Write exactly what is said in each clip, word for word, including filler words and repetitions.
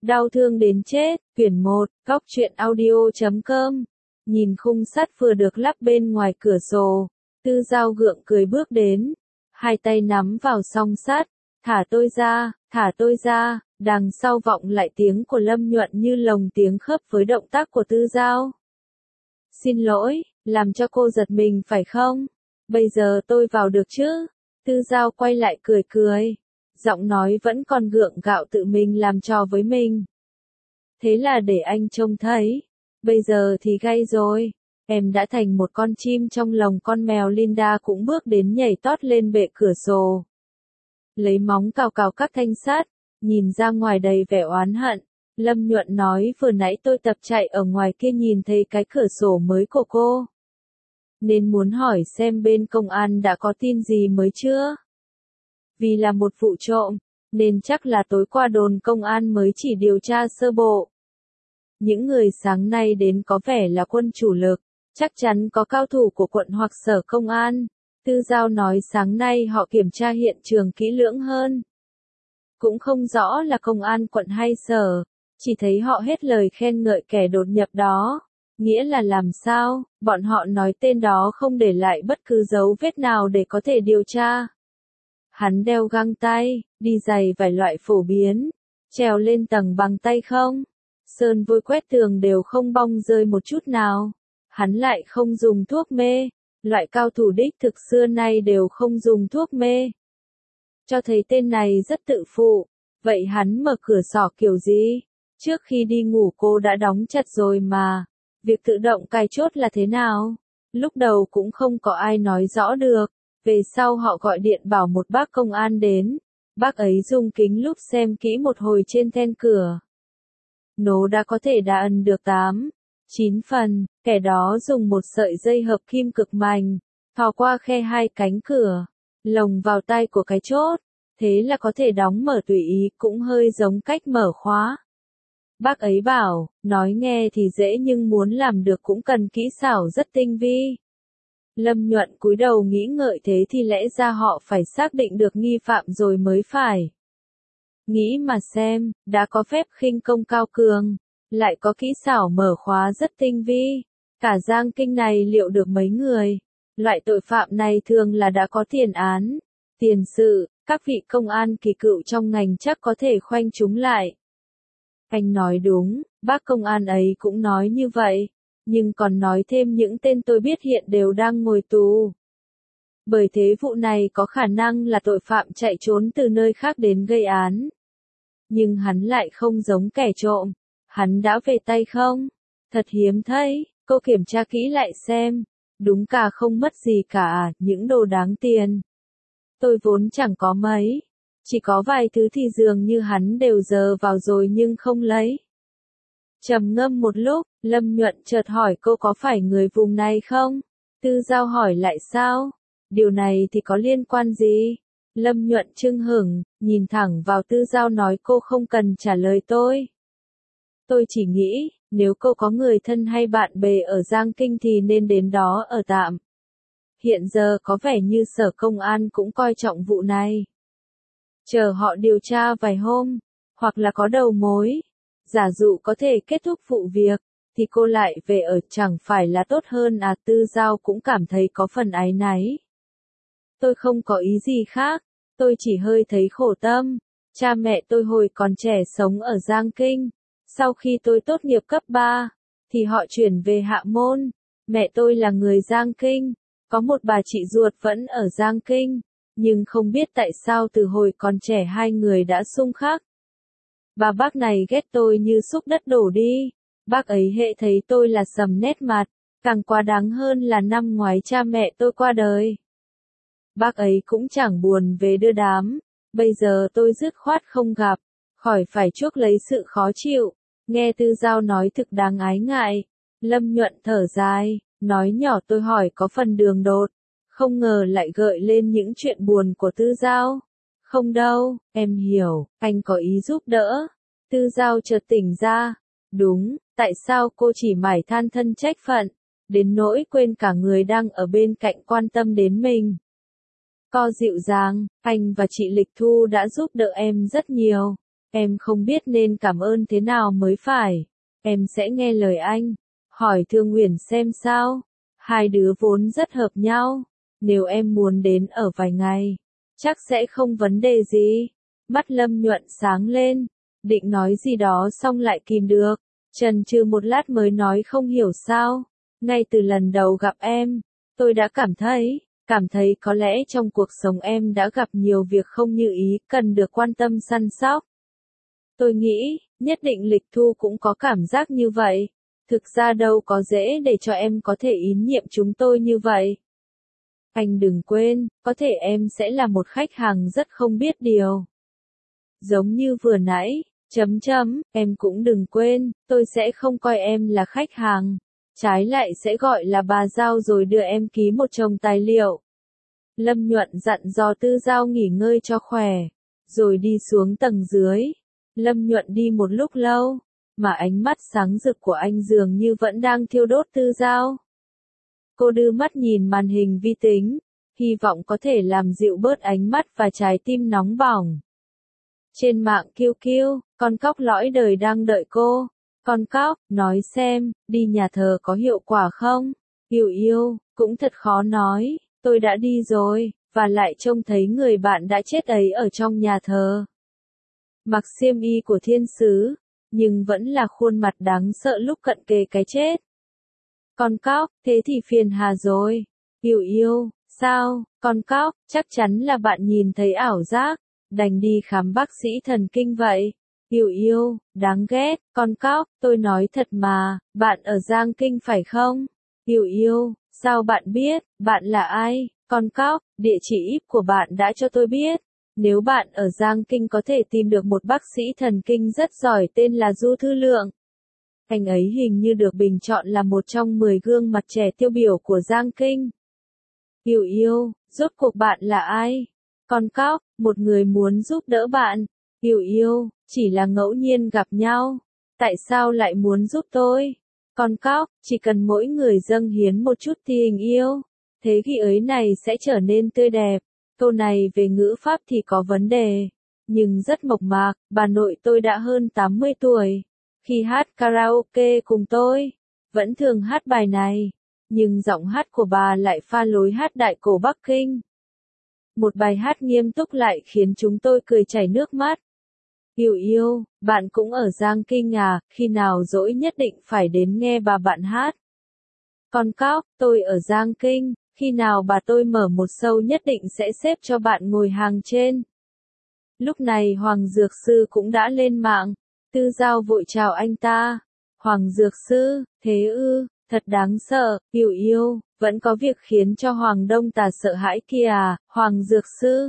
Đau thương đến chết, quyển một, góc truyện audio chấm com. Nhìn khung sắt vừa được lắp bên ngoài cửa sổ, Tư Dao gượng cười bước đến, hai tay nắm vào song sắt, thả tôi ra, thả tôi ra, đằng sau vọng lại tiếng của Lâm Nhuận như lồng tiếng khớp với động tác của Tư Dao. Xin lỗi, làm cho cô giật mình phải không? Bây giờ tôi vào được chứ? Tư Dao quay lại cười cười, giọng nói vẫn còn gượng gạo tự mình làm trò với mình. Thế là để anh trông thấy, bây giờ thì gay rồi, em đã thành một con chim trong lồng con mèo. Linda cũng bước đến nhảy tót lên bệ cửa sổ. Lấy móng cào cào các thanh sắt, nhìn ra ngoài đầy vẻ oán hận. Lâm Nhuận nói vừa nãy tôi tập chạy ở ngoài kia nhìn thấy cái cửa sổ mới của cô, nên muốn hỏi xem bên công an đã có tin gì mới chưa? Vì là một vụ trộm, nên chắc là tối qua đồn công an mới chỉ điều tra sơ bộ. Những người sáng nay đến có vẻ là quân chủ lực, chắc chắn có cao thủ của quận hoặc sở công an. Tư Dao nói sáng nay họ kiểm tra hiện trường kỹ lưỡng hơn. Cũng không rõ là công an quận hay sở, chỉ thấy họ hết lời khen ngợi kẻ đột nhập đó. Nghĩa là làm sao, bọn họ nói tên đó không để lại bất cứ dấu vết nào để có thể điều tra. Hắn đeo găng tay, đi giày vài loại phổ biến, trèo lên tầng bằng tay không. Sơn vôi quét tường đều không bong rơi một chút nào. Hắn lại không dùng thuốc mê, loại cao thủ đích thực xưa nay đều không dùng thuốc mê. Cho thấy tên này rất tự phụ, vậy hắn mở cửa sổ kiểu gì? Trước khi đi ngủ cô đã đóng chặt rồi mà. Việc tự động cài chốt là thế nào? Lúc đầu cũng không có ai nói rõ được. Về sau họ gọi điện bảo một bác công an đến. Bác ấy dùng kính lúp xem kỹ một hồi trên then cửa. Nó đã có thể đa ẩn được tám, chín phần. Kẻ đó dùng một sợi dây hợp kim cực mạnh, thò qua khe hai cánh cửa, lồng vào tay của cái chốt. Thế là có thể đóng mở tùy ý, cũng hơi giống cách mở khóa. Bác ấy bảo, nói nghe thì dễ nhưng muốn làm được cũng cần kỹ xảo rất tinh vi. Lâm Nhuận cúi đầu nghĩ ngợi thế thì lẽ ra họ phải xác định được nghi phạm rồi mới phải. Nghĩ mà xem, đã có phép khinh công cao cường, lại có kỹ xảo mở khóa rất tinh vi. Cả Giang Kinh này liệu được mấy người? Loại tội phạm này thường là đã có tiền án, tiền sự, các vị công an kỳ cựu trong ngành chắc có thể khoanh chúng lại. Anh nói đúng, bác công an ấy cũng nói như vậy, nhưng còn nói thêm những tên tôi biết hiện đều đang ngồi tù. Bởi thế vụ này có khả năng là tội phạm chạy trốn từ nơi khác đến gây án. Nhưng hắn lại không giống kẻ trộm, hắn đã về tay không? Thật hiếm thấy, cô kiểm tra kỹ lại xem, đúng cả không mất gì cả, những đồ đáng tiền. Tôi vốn chẳng có mấy. Chỉ có vài thứ thì dường như hắn đều giờ vào rồi nhưng không lấy. Trầm ngâm một lúc, Lâm Nhuận chợt hỏi cô có phải người vùng này không? Tư Dao hỏi lại sao? Điều này thì có liên quan gì? Lâm Nhuận chưng hửng, nhìn thẳng vào Tư Dao nói cô không cần trả lời tôi. Tôi chỉ nghĩ, nếu cô có người thân hay bạn bè ở Giang Kinh thì nên đến đó ở tạm. Hiện giờ có vẻ như sở công an cũng coi trọng vụ này. Chờ họ điều tra vài hôm, hoặc là có đầu mối, giả dụ có thể kết thúc vụ việc, thì cô lại về ở chẳng phải là tốt hơn à? Tư Dao cũng cảm thấy có phần áy náy. Tôi không có ý gì khác, tôi chỉ hơi thấy khổ tâm. Cha mẹ tôi hồi còn trẻ sống ở Giang Kinh, sau khi tôi tốt nghiệp cấp ba, thì họ chuyển về Hạ Môn. Mẹ tôi là người Giang Kinh, có một bà chị ruột vẫn ở Giang Kinh. Nhưng không biết tại sao từ hồi còn trẻ hai người đã xung khắc. Bà bác này ghét tôi như xúc đất đổ đi. Bác ấy hệ thấy tôi là sầm nét mặt. Càng quá đáng hơn là năm ngoái cha mẹ tôi qua đời. Bác ấy cũng chẳng buồn về đưa đám. Bây giờ tôi dứt khoát không gặp, khỏi phải chuốc lấy sự khó chịu. Nghe Tư Dao nói thực đáng ái ngại. Lâm Nhuận thở dài, nói nhỏ tôi hỏi có phần đường đột. Không ngờ lại gợi lên những chuyện buồn của Tư Dao. Không đâu, em hiểu, anh có ý giúp đỡ. Tư Dao chợt tỉnh ra. Đúng, tại sao cô chỉ mải than thân trách phận, đến nỗi quên cả người đang ở bên cạnh quan tâm đến mình. Co dịu dàng, anh và chị Lịch Thu đã giúp đỡ em rất nhiều. Em không biết nên cảm ơn thế nào mới phải. Em sẽ nghe lời anh. Hỏi Thương Uyển xem sao. Hai đứa vốn rất hợp nhau. Nếu em muốn đến ở vài ngày, chắc sẽ không vấn đề gì. Mắt Lâm Nhuận sáng lên. Định nói gì đó xong lại kìm được. Chần chừ một lát mới nói không hiểu sao. Ngay từ lần đầu gặp em, tôi đã cảm thấy, cảm thấy có lẽ trong cuộc sống em đã gặp nhiều việc không như ý, cần được quan tâm săn sóc. Tôi nghĩ, nhất định Lịch Thu cũng có cảm giác như vậy. Thực ra đâu có dễ để cho em có thể tín nhiệm chúng tôi như vậy. Anh đừng quên, có thể em sẽ là một khách hàng rất không biết điều. Giống như vừa nãy, chấm chấm, em cũng đừng quên, tôi sẽ không coi em là khách hàng. Trái lại sẽ gọi là bà Giao rồi đưa em ký một chồng tài liệu. Lâm Nhuận dặn dò Tư Giao nghỉ ngơi cho khỏe, rồi đi xuống tầng dưới. Lâm Nhuận đi một lúc lâu, mà ánh mắt sáng rực của anh dường như vẫn đang thiêu đốt Tư Giao. Cô đưa mắt nhìn màn hình vi tính, hy vọng có thể làm dịu bớt ánh mắt và trái tim nóng bỏng. Trên mạng kiu kiu, con cóc lõi đời đang đợi cô. Con cóc, nói xem, đi nhà thờ có hiệu quả không? Yêu yêu, cũng thật khó nói, tôi đã đi rồi, và lại trông thấy người bạn đã chết ấy ở trong nhà thờ. Mặc xiêm y của thiên sứ, nhưng vẫn là khuôn mặt đáng sợ lúc cận kề cái chết. Con cóc, thế thì phiền hà rồi. Yêu yêu, sao, con cóc, chắc chắn là bạn nhìn thấy ảo giác, đành đi khám bác sĩ thần kinh vậy. Yêu yêu, đáng ghét, con cóc, tôi nói thật mà, bạn ở Giang Kinh phải không? Yêu yêu, sao bạn biết, bạn là ai? Con cóc, địa chỉ i pê của bạn đã cho tôi biết. Nếu bạn ở Giang Kinh có thể tìm được một bác sĩ thần kinh rất giỏi tên là Du Thư Lượng. Anh ấy hình như được bình chọn là một trong mười gương mặt trẻ tiêu biểu của Giang Kinh. Yêu yêu, rốt cuộc bạn là ai? Con cóc, một người muốn giúp đỡ bạn. Yêu yêu, chỉ là ngẫu nhiên gặp nhau. Tại sao lại muốn giúp tôi? Con cóc, chỉ cần mỗi người dâng hiến một chút tình yêu, thế ghi ấy này sẽ trở nên tươi đẹp. Câu này về ngữ pháp thì có vấn đề, nhưng rất mộc mạc. Bà nội tôi đã hơn tám mươi tuổi. Khi hát karaoke cùng tôi, vẫn thường hát bài này, nhưng giọng hát của bà lại pha lối hát đại cổ Bắc Kinh. Một bài hát nghiêm túc lại khiến chúng tôi cười chảy nước mắt. Yêu yêu, bạn cũng ở Giang Kinh à, khi nào rỗi nhất định phải đến nghe bà bạn hát. Con cóc, tôi ở Giang Kinh, khi nào bà tôi mở một show nhất định sẽ xếp cho bạn ngồi hàng trên. Lúc này Hoàng Dược Sư cũng đã lên mạng, Tư Giao vội chào anh ta. Hoàng Dược Sư, thế ư, thật đáng sợ, yêu yêu, vẫn có việc khiến cho Hoàng Đông Tà sợ hãi kia à, Hoàng Dược Sư.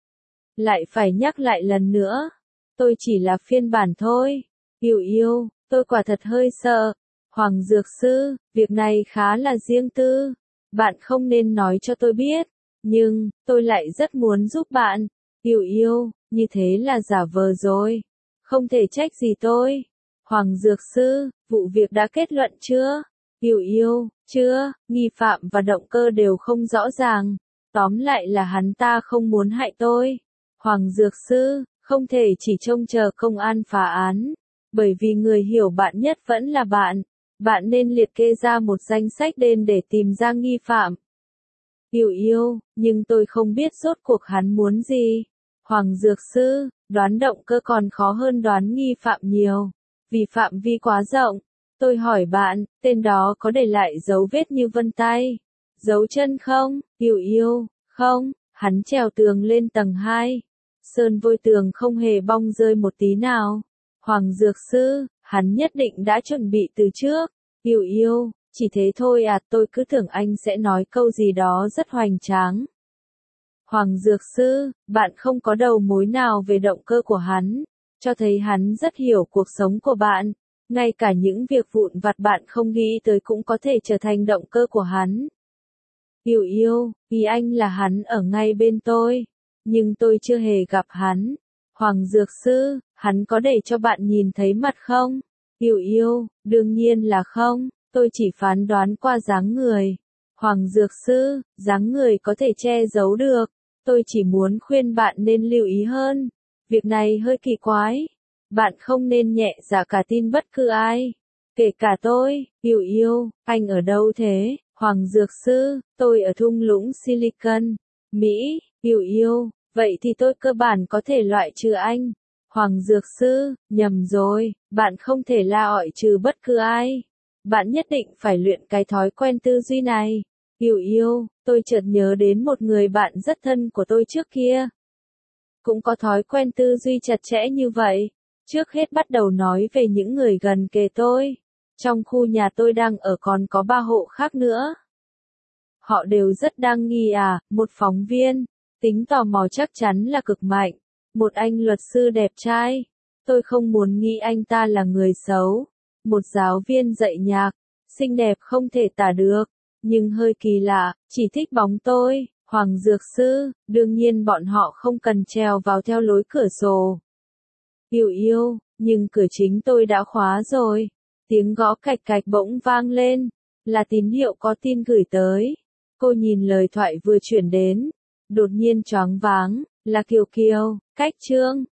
Lại phải nhắc lại lần nữa. Tôi chỉ là phiên bản thôi. Yêu yêu, tôi quả thật hơi sợ. Hoàng Dược Sư, việc này khá là riêng tư. Bạn không nên nói cho tôi biết. Nhưng, tôi lại rất muốn giúp bạn. Yêu yêu, như thế là giả vờ rồi. Không thể trách gì tôi. Hoàng Dược Sư, vụ việc đã kết luận chưa? Yêu yêu, chưa, nghi phạm và động cơ đều không rõ ràng. Tóm lại là hắn ta không muốn hại tôi. Hoàng Dược Sư, không thể chỉ trông chờ công an phá án. Bởi vì người hiểu bạn nhất vẫn là bạn. Bạn nên liệt kê ra một danh sách đen để tìm ra nghi phạm. Yêu yêu, nhưng tôi không biết rốt cuộc hắn muốn gì. Hoàng Dược Sư, đoán động cơ còn khó hơn đoán nghi phạm nhiều. Vì phạm vi quá rộng. Tôi hỏi bạn, tên đó có để lại dấu vết như vân tay, dấu chân không? Yêu yêu, không, hắn trèo tường lên tầng hai. Sơn vôi tường không hề bong rơi một tí nào. Hoàng Dược Sư, hắn nhất định đã chuẩn bị từ trước. Yêu yêu, chỉ thế thôi à, tôi cứ tưởng anh sẽ nói câu gì đó rất hoành tráng. Hoàng Dược Sư, bạn không có đầu mối nào về động cơ của hắn, cho thấy hắn rất hiểu cuộc sống của bạn. Ngay cả những việc vụn vặt bạn không nghĩ tới cũng có thể trở thành động cơ của hắn. Yêu yêu, ý anh là hắn ở ngay bên tôi, nhưng tôi chưa hề gặp hắn. Hoàng Dược Sư, hắn có để cho bạn nhìn thấy mặt không? Yêu yêu, đương nhiên là không, tôi chỉ phán đoán qua dáng người. Hoàng Dược Sư, dáng người có thể che giấu được, tôi chỉ muốn khuyên bạn nên lưu ý hơn. Việc này hơi kỳ quái. Bạn không nên nhẹ dạ cả tin bất cứ ai. Kể cả tôi. Yêu yêu, anh ở đâu thế? Hoàng Dược Sư, tôi ở thung lũng Silicon, Mỹ. Yêu yêu, vậy thì tôi cơ bản có thể loại trừ anh. Hoàng Dược Sư, nhầm rồi, bạn không thể la ọi trừ bất cứ ai. Bạn nhất định phải luyện cái thói quen tư duy này. Yêu yêu, tôi chợt nhớ đến một người bạn rất thân của tôi trước kia. Cũng có thói quen tư duy chặt chẽ như vậy. Trước hết bắt đầu nói về những người gần kề tôi. Trong khu nhà tôi đang ở còn có ba hộ khác nữa. Họ đều rất đăng nghi à, một phóng viên. Tính tò mò chắc chắn là cực mạnh. Một anh luật sư đẹp trai. Tôi không muốn nghĩ anh ta là người xấu. Một giáo viên dạy nhạc. Xinh đẹp không thể tả được. Nhưng hơi kỳ lạ, chỉ thích bóng tôi. Hoàng Dược Sư, đương nhiên bọn họ không cần trèo vào theo lối cửa sổ. Yêu yêu, nhưng cửa chính tôi đã khóa rồi. Tiếng gõ cạch cạch bỗng vang lên. Là tín hiệu có tin gửi tới. Cô nhìn lời thoại vừa chuyển đến. Đột nhiên choáng váng, là Kiều Kiều, Cách Trương.